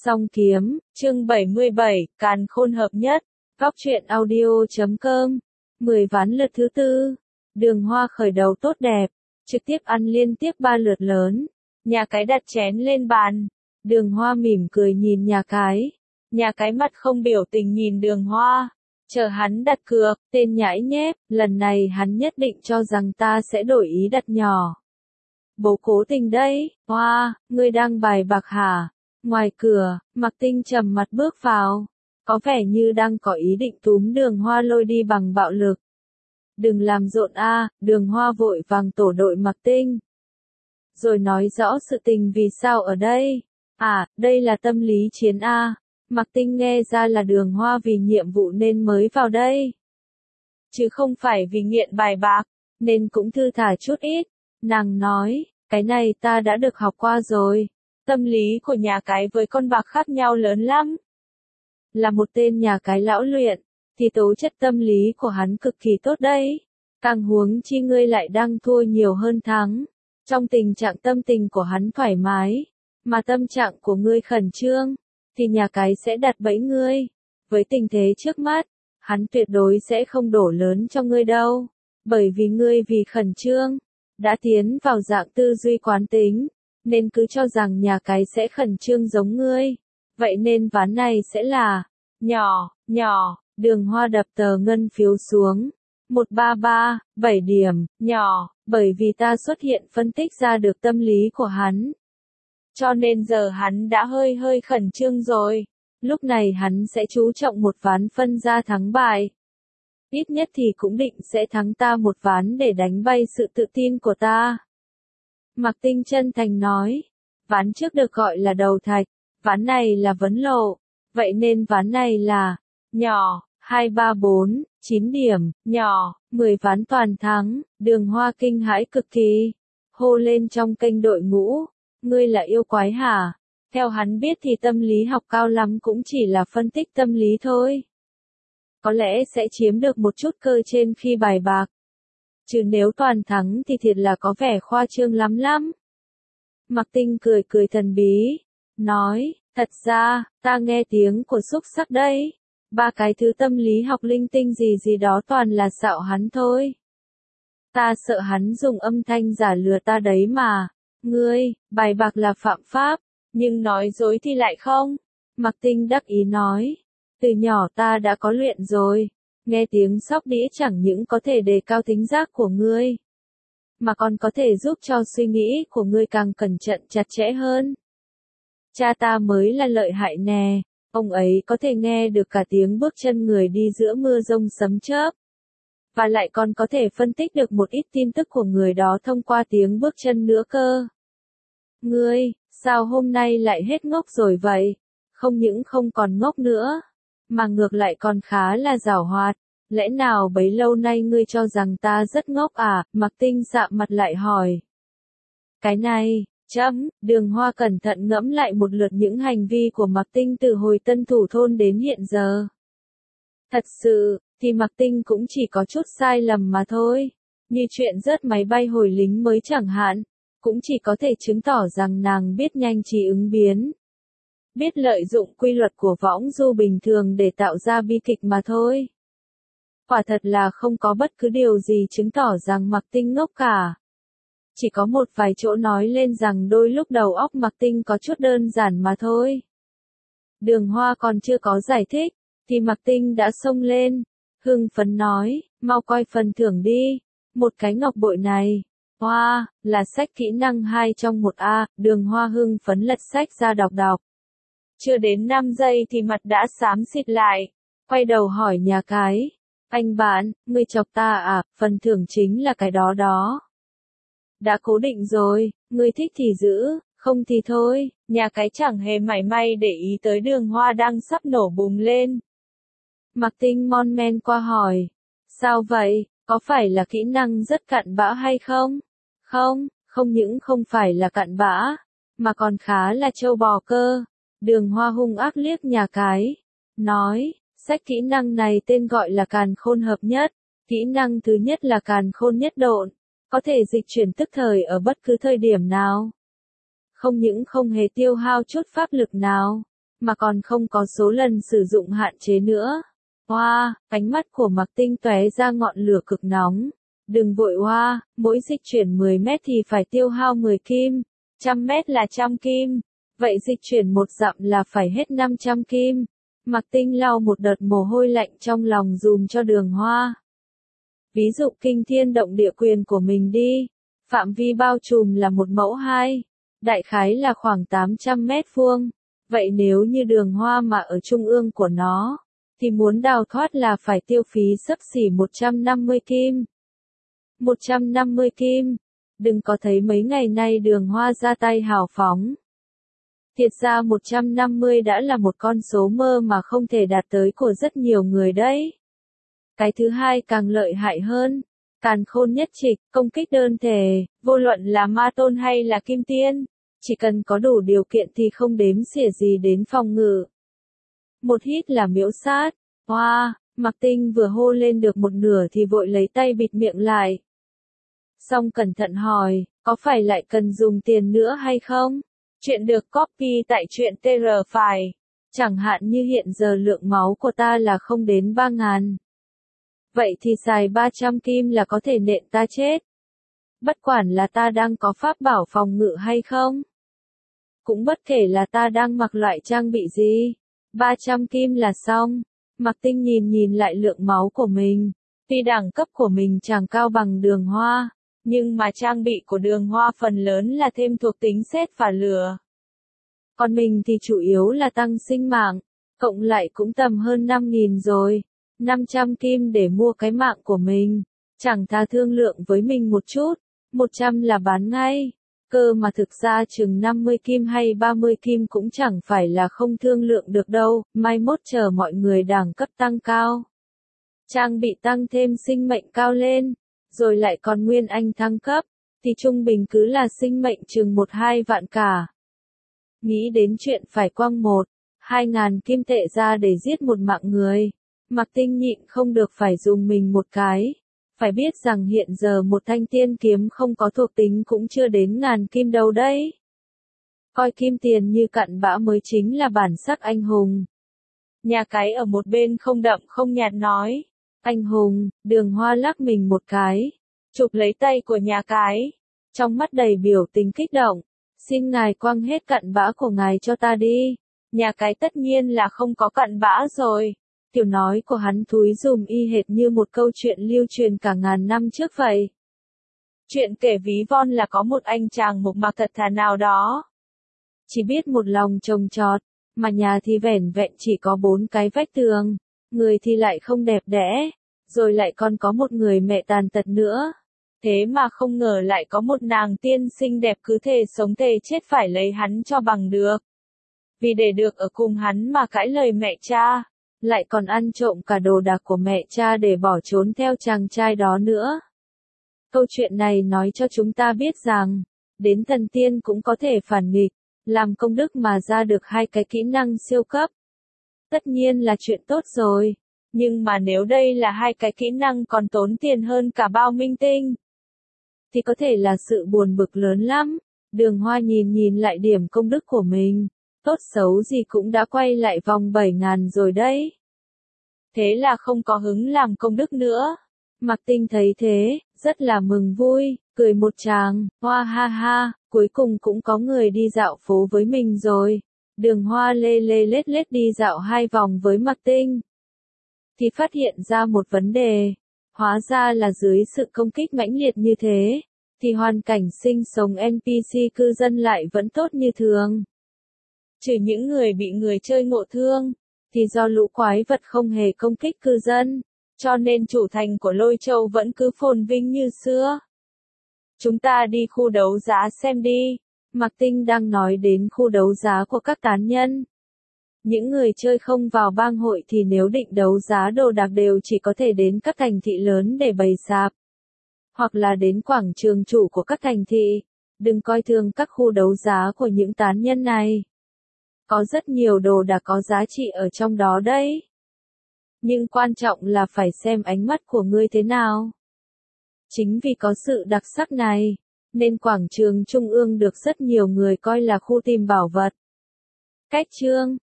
Song kiếm, chương 77, càn khôn hợp nhất. Góc truyện audio.com. 10 ván lượt thứ tư. Đường Hoa khởi đầu tốt đẹp, trực tiếp ăn liên tiếp 3 lượt lớn. Nhà cái đặt chén lên bàn. Đường Hoa mỉm cười nhìn nhà cái. Nhà cái mặt không biểu tình nhìn Đường Hoa. Chờ hắn đặt cược, tên nhãi nhép, lần này hắn nhất định cho rằng ta sẽ đổi ý đặt nhỏ. Bố cố tình đấy, Hoa, ngươi đang bài bạc hả? Ngoài cửa, Mạc Tinh trầm mặt bước vào, có vẻ như đang có ý định túm Đường Hoa lôi đi bằng bạo lực. Đừng làm rộn a, Đường Hoa vội vàng tổ đội Mạc Tinh. Rồi nói rõ sự tình vì sao ở đây. À, đây là tâm lý chiến a. Mạc Tinh nghe ra là Đường Hoa vì nhiệm vụ nên mới vào đây. Chứ không phải vì nghiện bài bạc, nên cũng thư thả chút ít. Nàng nói, cái này ta đã được học qua rồi. Tâm lý của nhà cái với con bạc khác nhau lớn lắm. Là một tên nhà cái lão luyện, thì tố chất tâm lý của hắn cực kỳ tốt đấy. Càng huống chi ngươi lại đang thua nhiều hơn thắng. Trong tình trạng tâm tình của hắn thoải mái, mà tâm trạng của ngươi khẩn trương, thì nhà cái sẽ đặt bẫy ngươi. Với tình thế trước mắt, hắn tuyệt đối sẽ không đổ lớn cho ngươi đâu. Bởi vì ngươi vì khẩn trương, đã tiến vào dạng tư duy quán tính, nên cứ cho rằng nhà cái sẽ khẩn trương giống ngươi. Vậy nên ván này sẽ là nhỏ, Đường Hoa đập tờ ngân phiếu xuống. 133, 7 điểm, nhỏ, bởi vì ta xuất hiện phân tích ra được tâm lý của hắn. Cho nên giờ hắn đã hơi khẩn trương rồi. Lúc này hắn sẽ chú trọng một ván phân ra thắng bại. Ít nhất thì cũng định sẽ thắng ta một ván để đánh bay sự tự tin của ta. Mạc Tinh chân thành nói, ván trước được gọi là đầu thạch, ván này là vấn lộ, vậy nên ván này là nhỏ, 2, 3, 4, 9 điểm, nhỏ, 10 ván toàn thắng. Đường Hoa kinh hãi cực kỳ, hô lên trong kênh đội ngũ, ngươi là yêu quái hả? Theo hắn biết thì tâm lý học cao lắm cũng chỉ là phân tích tâm lý thôi. Có lẽ sẽ chiếm được một chút cơ trên khi bài bạc. Chứ nếu toàn thắng thì thiệt là có vẻ khoa trương lắm. Mạc Tinh cười thần bí, nói, thật ra, ta nghe tiếng của xúc sắc đấy. 3 cái thứ tâm lý học linh tinh gì đó toàn là xạo hắn thôi. Ta sợ hắn dùng âm thanh giả lừa ta đấy mà. Ngươi, bài bạc là phạm pháp, nhưng nói dối thì lại không. Mạc Tinh đắc ý nói, từ nhỏ ta đã có luyện rồi. Nghe tiếng sóc đĩa chẳng những có thể đề cao tính giác của ngươi, mà còn có thể giúp cho suy nghĩ của ngươi càng cẩn trọng chặt chẽ hơn. Cha ta mới là lợi hại nè, ông ấy có thể nghe được cả tiếng bước chân người đi giữa mưa rông sấm chớp. Và lại còn có thể phân tích được một ít tin tức của người đó thông qua tiếng bước chân nữa cơ. Ngươi, sao hôm nay lại hết ngốc rồi vậy? Không những không còn ngốc nữa, mà ngược lại còn khá là giảo hoạt. Lẽ nào bấy lâu nay ngươi cho rằng ta rất ngốc à? Mạc Tinh sạm mặt lại hỏi. Cái này, Đường Hoa cẩn thận ngẫm lại một lượt những hành vi của Mạc Tinh từ hồi Tân Thủ Thôn đến hiện giờ. Thật sự, thì Mạc Tinh cũng chỉ có chút sai lầm mà thôi. Như chuyện rớt máy bay hồi lính mới chẳng hạn, cũng chỉ có thể chứng tỏ rằng nàng biết nhanh trí ứng biến. Biết lợi dụng quy luật của võng du bình thường để tạo ra bi kịch mà thôi. Quả thật là không có bất cứ điều gì chứng tỏ rằng Mạc Tinh ngốc cả. Chỉ có một vài chỗ nói lên rằng đôi lúc đầu óc Mạc Tinh có chút đơn giản mà thôi. Đường Hoa còn chưa có giải thích, thì Mạc Tinh đã xông lên, hưng phấn nói, mau coi phần thưởng đi, một cái ngọc bội này. Hoa, là sách kỹ năng 2 trong 1A, Đường Hoa hưng phấn lật sách ra đọc. Chưa đến 5 giây thì mặt đã xám xịt lại, quay đầu hỏi nhà cái. Anh bạn, ngươi chọc ta à, phần thưởng chính là cái đó. Đã cố định rồi, ngươi thích thì giữ, không thì thôi. Nhà cái chẳng hề mảy may để ý tới Đường Hoa đang sắp nổ bùng lên. Mạc Tinh mon men qua hỏi, sao vậy, có phải là kỹ năng rất cặn bã hay không? Không những không phải là cặn bã, mà còn khá là trâu bò cơ. Đường Hoa hung ác liếc nhà cái, nói, sách kỹ năng này tên gọi là càn khôn hợp nhất. Kỹ năng thứ nhất là càn khôn nhất độn, có thể dịch chuyển tức thời ở bất cứ thời điểm nào. Không những không hề tiêu hao chút pháp lực nào, mà còn không có số lần sử dụng hạn chế nữa. Hoa, ánh mắt của Mạc Tinh tóe ra ngọn lửa cực nóng. Đừng vội hoa, mỗi dịch chuyển 10 mét thì phải tiêu hao 10 kim, 100 mét là 100 kim. Vậy dịch chuyển 1 dặm là phải hết 500 kim. Mạc Tinh lau một đợt mồ hôi lạnh trong lòng dùm cho Đường Hoa. Ví dụ kinh thiên động địa quyền của mình đi. Phạm vi bao trùm là 1 mẫu 2. Đại khái là khoảng 800 mét vuông. Vậy nếu như Đường Hoa mà ở trung ương của nó, thì muốn đào thoát là phải tiêu phí xấp xỉ 150 kim. 150 kim. Đừng có thấy mấy ngày nay Đường Hoa ra tay hào phóng. Thiệt ra 150 đã là một con số mơ mà không thể đạt tới của rất nhiều người đấy. Cái thứ hai càng lợi hại hơn. Càn Khôn nhất trịch, công kích đơn thể, vô luận là ma tôn hay là kim tiên. Chỉ cần có đủ điều kiện thì không đếm xỉa gì đến phòng ngự. Một hít là miễu sát. Hoa, Mạc Tinh vừa hô lên được một nửa thì vội lấy tay bịt miệng lại. Xong cẩn thận hỏi, có phải lại cần dùng tiền nữa hay không? Chuyện được copy tại truyện TR phải. Chẳng hạn như hiện giờ lượng máu của ta là không đến 3.000. Vậy thì xài 300 kim là có thể nện ta chết. Bất quản là ta đang có pháp bảo phòng ngự hay không. Cũng bất kể là ta đang mặc loại trang bị gì. 300 kim là xong. Mạc Tinh nhìn lại lượng máu của mình. Tuy đẳng cấp của mình chẳng cao bằng Đường Hoa, nhưng mà trang bị của Đường Hoa phần lớn là thêm thuộc tính sét và lửa. Còn mình thì chủ yếu là tăng sinh mạng, cộng lại cũng tầm hơn 5.000 rồi. 500 kim để mua cái mạng của mình. Chẳng thà thương lượng với mình một chút, 100 là bán ngay. Cơ mà thực ra chừng 50 kim hay 30 kim cũng chẳng phải là không thương lượng được đâu, mai mốt chờ mọi người đẳng cấp tăng cao. Trang bị tăng thêm sinh mệnh cao lên, rồi lại còn nguyên anh thăng cấp, thì trung bình cứ là sinh mệnh chừng 1-2 vạn cả. Nghĩ đến chuyện phải quăng 1-2 ngàn kim tệ ra để giết một mạng người, Mạc Tinh nhịn không được phải dùng mình một cái. Phải biết rằng hiện giờ một thanh tiên kiếm không có thuộc tính cũng chưa đến 1.000 kim đâu đấy. Coi kim tiền như cặn bã mới chính là bản sắc anh hùng. Nhà cái ở một bên không đậm không nhạt nói. Anh hùng, Đường Hoa lắc mình một cái. Chụp lấy tay của nhà cái. Trong mắt đầy biểu tình kích động. Xin ngài quăng hết cặn bã của ngài cho ta đi. Nhà cái tất nhiên là không có cặn bã rồi. Kiểu nói của hắn thúi dùm y hệt như một câu chuyện lưu truyền cả ngàn năm trước vậy. Chuyện kể ví von là có một anh chàng mộc mạc thật thà nào đó. Chỉ biết một lòng trồng trọt, mà nhà thì vẻn vẹn chỉ có 4 cái vách tường, người thì lại không đẹp đẽ, rồi lại còn có một người mẹ tàn tật nữa. Thế mà không ngờ lại có một nàng tiên xinh đẹp cứ thề sống thề chết phải lấy hắn cho bằng được. Vì để được ở cùng hắn mà cãi lời mẹ cha. Lại còn ăn trộm cả đồ đạc của mẹ cha để bỏ trốn theo chàng trai đó nữa. Câu chuyện này nói cho chúng ta biết rằng, đến thần tiên cũng có thể phản nghịch, làm công đức mà ra được 2 cái kỹ năng siêu cấp. Tất nhiên là chuyện tốt rồi, nhưng mà nếu đây là 2 cái kỹ năng còn tốn tiền hơn cả bao minh tinh, thì có thể là sự buồn bực lớn lắm. Đường Hoa nhìn lại điểm công đức của mình. Tốt xấu gì cũng đã quay lại vòng 7.000 rồi đấy. Thế là không có hứng làm công đức nữa. Mạc Tinh thấy thế, rất là mừng vui, cười một tràng, hoa ha ha, cuối cùng cũng có người đi dạo phố với mình rồi. Đường Hoa lê lê lết lết đi dạo 2 vòng với Mạc Tinh. Thì phát hiện ra một vấn đề. Hóa ra là dưới sự công kích mãnh liệt như thế, thì hoàn cảnh sinh sống NPC cư dân lại vẫn tốt như thường. Trừ những người bị người chơi ngộ thương, thì do lũ quái vật không hề công kích cư dân, cho nên chủ thành của Lôi Châu vẫn cứ phồn vinh như xưa. Chúng ta đi khu đấu giá xem đi. Mạc Tinh đang nói đến khu đấu giá của các tán nhân. Những người chơi không vào bang hội thì nếu định đấu giá đồ đạc đều chỉ có thể đến các thành thị lớn để bày sạp. Hoặc là đến quảng trường chủ của các thành thị. Đừng coi thường các khu đấu giá của những tán nhân này. Có rất nhiều đồ đạc có giá trị ở trong đó đấy. Nhưng quan trọng là phải xem ánh mắt của ngươi thế nào. Chính vì có sự đặc sắc này, nên quảng trường trung ương được rất nhiều người coi là khu tìm bảo vật. Cách chương